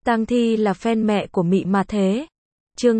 Tang Thi là fan mẹ của Mị mà thế. Chương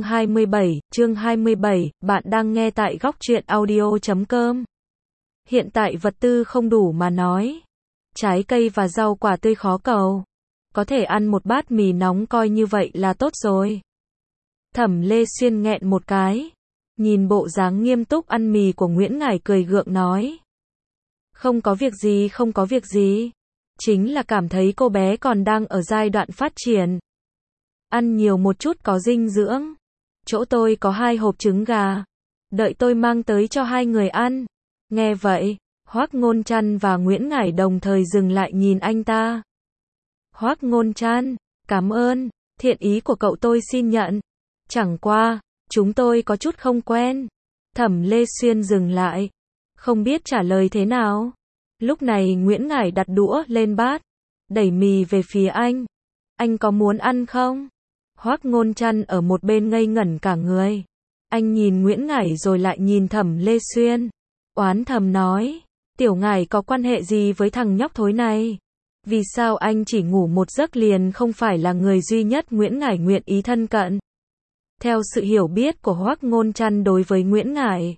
27, bạn đang nghe tại góc truyện audio.com. Hiện tại vật tư không đủ mà nói. Trái cây và rau quả tươi khó cầu. Có thể ăn một bát mì nóng coi như vậy là tốt rồi. Thẩm Lê Xuyên nghẹn một cái. Nhìn bộ dáng nghiêm túc ăn mì của Nguyễn Ngải cười gượng nói. Không có việc gì. Chính là cảm thấy cô bé còn đang ở giai đoạn phát triển. Ăn nhiều một chút có dinh dưỡng. Chỗ tôi có 2 hộp trứng gà. Đợi tôi mang tới cho 2 người ăn. Nghe vậy, Hoắc Ngôn Trăn và Nguyễn Ngải đồng thời dừng lại nhìn anh ta. Hoắc Ngôn Trăn, cảm ơn, thiện ý của cậu tôi xin nhận. Chẳng qua, chúng tôi có chút không quen. Thẩm Lê Xuyên dừng lại, không biết trả lời thế nào. Lúc này Nguyễn Ngải đặt đũa lên bát, đẩy mì về phía anh. Anh có muốn ăn không? Hoắc Ngôn Trăn ở một bên ngây ngẩn cả người. Anh nhìn Nguyễn Ngải rồi lại nhìn Thẩm Lê Xuyên. Oán thầm nói, Tiểu Ngải có quan hệ gì với thằng nhóc thối này? Vì sao anh chỉ ngủ một giấc liền không phải là người duy nhất Nguyễn Ngải nguyện ý thân cận? Theo sự hiểu biết của Hoắc Ngôn Trăn đối với Nguyễn Ngải,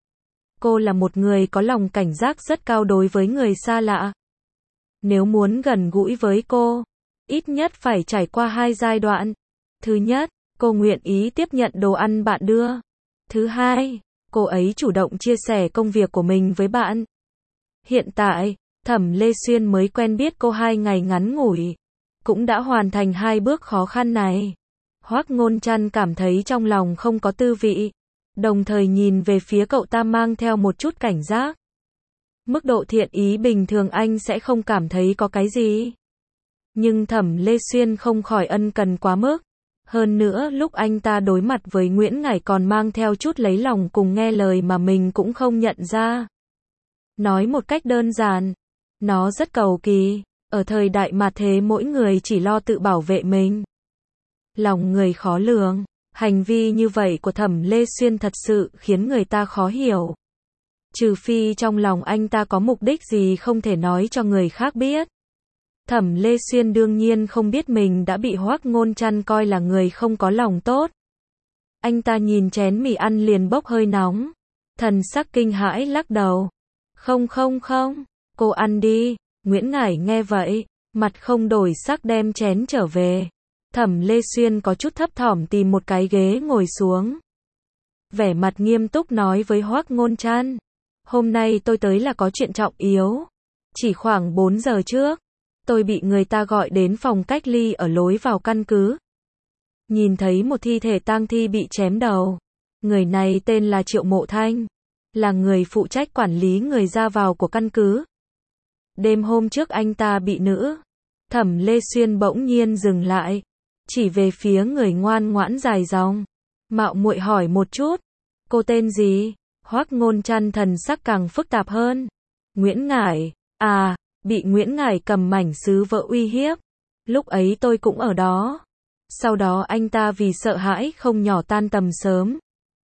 cô là một người có lòng cảnh giác rất cao đối với người xa lạ. Nếu muốn gần gũi với cô, ít nhất phải trải qua 2 giai đoạn. Thứ nhất, cô nguyện ý tiếp nhận đồ ăn bạn đưa. Thứ hai, cô ấy chủ động chia sẻ công việc của mình với bạn. Hiện tại, Thẩm Lê Xuyên mới quen biết cô 2 ngày ngắn ngủi, cũng đã hoàn thành 2 bước khó khăn này. Hoắc Ngôn Trăn cảm thấy trong lòng không có tư vị, đồng thời nhìn về phía cậu ta mang theo một chút cảnh giác. Mức độ thiện ý bình thường anh sẽ không cảm thấy có cái gì. Nhưng Thẩm Lê Xuyên không khỏi ân cần quá mức. Hơn nữa lúc anh ta đối mặt với Nguyễn Ngải còn mang theo chút lấy lòng cùng nghe lời mà mình cũng không nhận ra. Nói một cách đơn giản, nó rất cầu kỳ. Ở thời đại mà thế mỗi người chỉ lo tự bảo vệ mình. Lòng người khó lường. Hành vi như vậy của Thẩm Lê Xuyên thật sự khiến người ta khó hiểu. Trừ phi trong lòng anh ta có mục đích gì không thể nói cho người khác biết. Thẩm Lê Xuyên đương nhiên không biết mình đã bị Hoắc Ngôn Trăn coi là người không có lòng tốt. Anh ta nhìn chén mì ăn liền bốc hơi nóng. Thần sắc kinh hãi lắc đầu. Không, cô ăn đi. Nguyễn Ngải nghe vậy, mặt không đổi sắc đem chén trở về. Thẩm Lê Xuyên có chút thấp thỏm tìm một cái ghế ngồi xuống. Vẻ mặt nghiêm túc nói với Hoắc Ngôn Trăn. Hôm nay tôi tới là có chuyện trọng yếu. Chỉ khoảng 4 giờ trước, tôi bị người ta gọi đến phòng cách ly ở lối vào căn cứ. Nhìn thấy một thi thể tang thi bị chém đầu. Người này tên là Triệu Mộ Thanh, là người phụ trách quản lý người ra vào của căn cứ. Đêm hôm trước anh ta bị nữ. Thẩm Lê Xuyên bỗng nhiên dừng lại, chỉ về phía người ngoan ngoãn dài dòng. Mạo muội hỏi một chút, cô tên gì? Hoắc Ngôn Trăn thần sắc càng phức tạp hơn. Nguyễn Ngải. À, bị Nguyễn Ngải cầm mảnh sứ vỡ uy hiếp. Lúc ấy tôi cũng ở đó. Sau đó anh ta vì sợ hãi không nhỏ tan tầm sớm.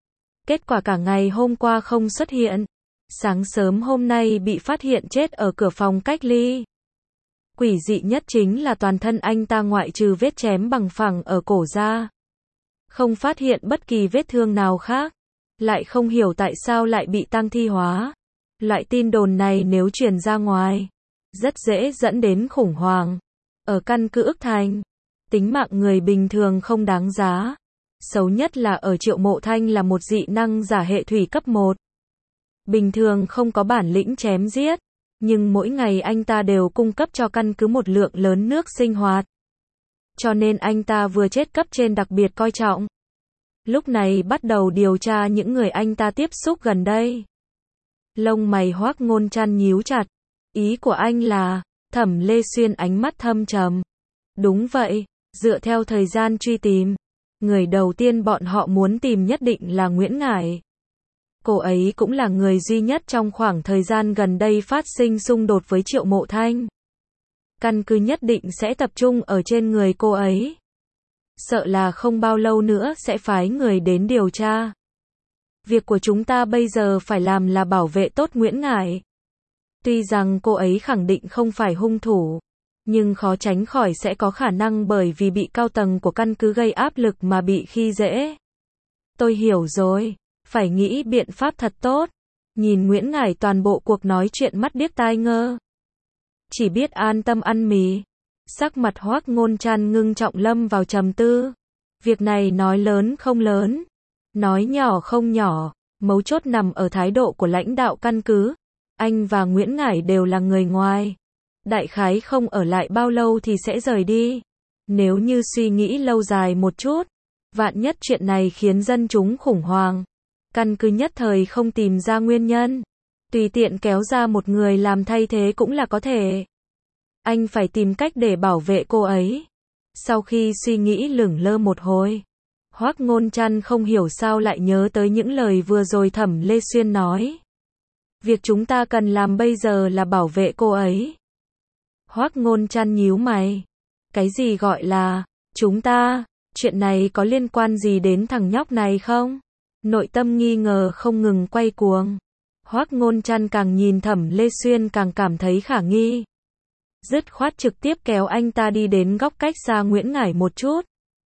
Kết quả cả ngày hôm qua không xuất hiện. Sáng sớm hôm nay bị phát hiện chết ở cửa phòng cách ly. Quỷ dị nhất chính là toàn thân anh ta ngoại trừ vết chém bằng phẳng ở cổ ra, không phát hiện bất kỳ vết thương nào khác. Lại không hiểu tại sao lại bị tang thi hóa. Loại tin đồn này nếu truyền ra ngoài, rất dễ dẫn đến khủng hoảng. Ở căn cứ Ức Thành, tính mạng người bình thường không đáng giá. Xấu nhất là ở Triệu Mộ Thanh là một dị năng giả hệ thủy cấp 1. Bình thường không có bản lĩnh chém giết, nhưng mỗi ngày anh ta đều cung cấp cho căn cứ một lượng lớn nước sinh hoạt. Cho nên anh ta vừa chết cấp trên đặc biệt coi trọng. Lúc này bắt đầu điều tra những người anh ta tiếp xúc gần đây. Lông mày Hoắc Ngôn Trăn nhíu chặt. Ý của anh là? Thẩm Lê Xuyên ánh mắt thâm trầm. Đúng vậy, dựa theo thời gian truy tìm, người đầu tiên bọn họ muốn tìm nhất định là Nguyễn Ngải. Cô ấy cũng là người duy nhất trong khoảng thời gian gần đây phát sinh xung đột với Triệu Mộ Thanh. Căn cứ nhất định sẽ tập trung ở trên người cô ấy. Sợ là không bao lâu nữa sẽ phái người đến điều tra. Việc của chúng ta bây giờ phải làm là bảo vệ tốt Nguyễn Ngải. Tuy rằng cô ấy khẳng định không phải hung thủ, nhưng khó tránh khỏi sẽ có khả năng bởi vì bị cao tầng của căn cứ gây áp lực mà bị khi dễ. Tôi hiểu rồi, phải nghĩ biện pháp thật tốt. Nhìn Nguyễn Ngải toàn bộ cuộc nói chuyện mắt điếc tai ngơ. Chỉ biết an tâm ăn mì. Sắc mặt Hoắc Ngôn Trăn ngưng trọng lâm vào trầm tư. Việc này nói lớn không lớn, nói nhỏ không nhỏ, mấu chốt nằm ở thái độ của lãnh đạo căn cứ. Anh và Nguyễn Ngải đều là người ngoài. Đại khái không ở lại bao lâu thì sẽ rời đi. Nếu như suy nghĩ lâu dài một chút, vạn nhất chuyện này khiến dân chúng khủng hoảng, căn cứ nhất thời không tìm ra nguyên nhân, tùy tiện kéo ra một người làm thay thế cũng là có thể. Anh phải tìm cách để bảo vệ cô ấy. Sau khi suy nghĩ lửng lơ một hồi, Hoắc Ngôn Trăn không hiểu sao lại nhớ tới những lời vừa rồi Thẩm Lê Xuyên nói. Việc chúng ta cần làm bây giờ là bảo vệ cô ấy. Hoắc Ngôn Trăn nhíu mày. Cái gì gọi là chúng ta? Chuyện này có liên quan gì đến thằng nhóc này không? Nội tâm nghi ngờ không ngừng quay cuồng. Hoắc Ngôn Trăn càng nhìn Thẩm Lê Xuyên càng cảm thấy khả nghi. Dứt khoát trực tiếp kéo anh ta đi đến góc cách xa Nguyễn Ngải một chút.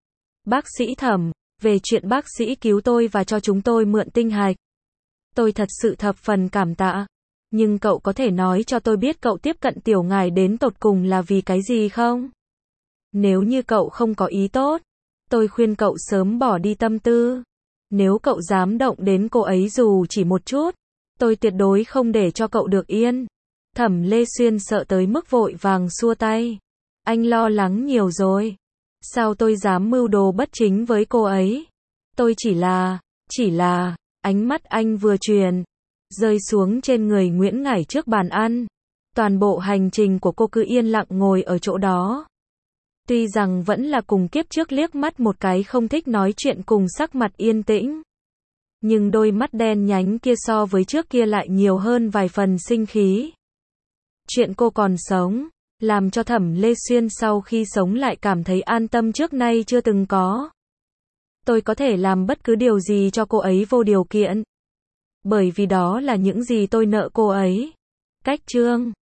Bác sĩ Thẩm, về chuyện bác sĩ cứu tôi và cho chúng tôi mượn tinh hạch, tôi thật sự thập phần cảm tạ. Nhưng cậu có thể nói cho tôi biết cậu tiếp cận Tiểu Ngải đến tột cùng là vì cái gì không? Nếu như cậu không có ý tốt, tôi khuyên cậu sớm bỏ đi tâm tư. Nếu cậu dám động đến cô ấy dù chỉ một chút, tôi tuyệt đối không để cho cậu được yên. Thẩm Lê Xuyên sợ tới mức vội vàng xua tay. Anh lo lắng nhiều rồi. Sao tôi dám mưu đồ bất chính với cô ấy? Tôi chỉ là, ánh mắt anh vừa truyền, rơi xuống trên người Nguyễn Ngải trước bàn ăn. Toàn bộ hành trình của cô cứ yên lặng ngồi ở chỗ đó. Tuy rằng vẫn là cùng kiếp trước liếc mắt một cái không thích nói chuyện cùng sắc mặt yên tĩnh. Nhưng đôi mắt đen nhánh kia so với trước kia lại nhiều hơn vài phần sinh khí. Chuyện cô còn sống, làm cho Thẩm Lê Xuyên sau khi sống lại cảm thấy an tâm trước nay chưa từng có. Tôi có thể làm bất cứ điều gì cho cô ấy vô điều kiện. Bởi vì đó là những gì tôi nợ cô ấy. Cách chương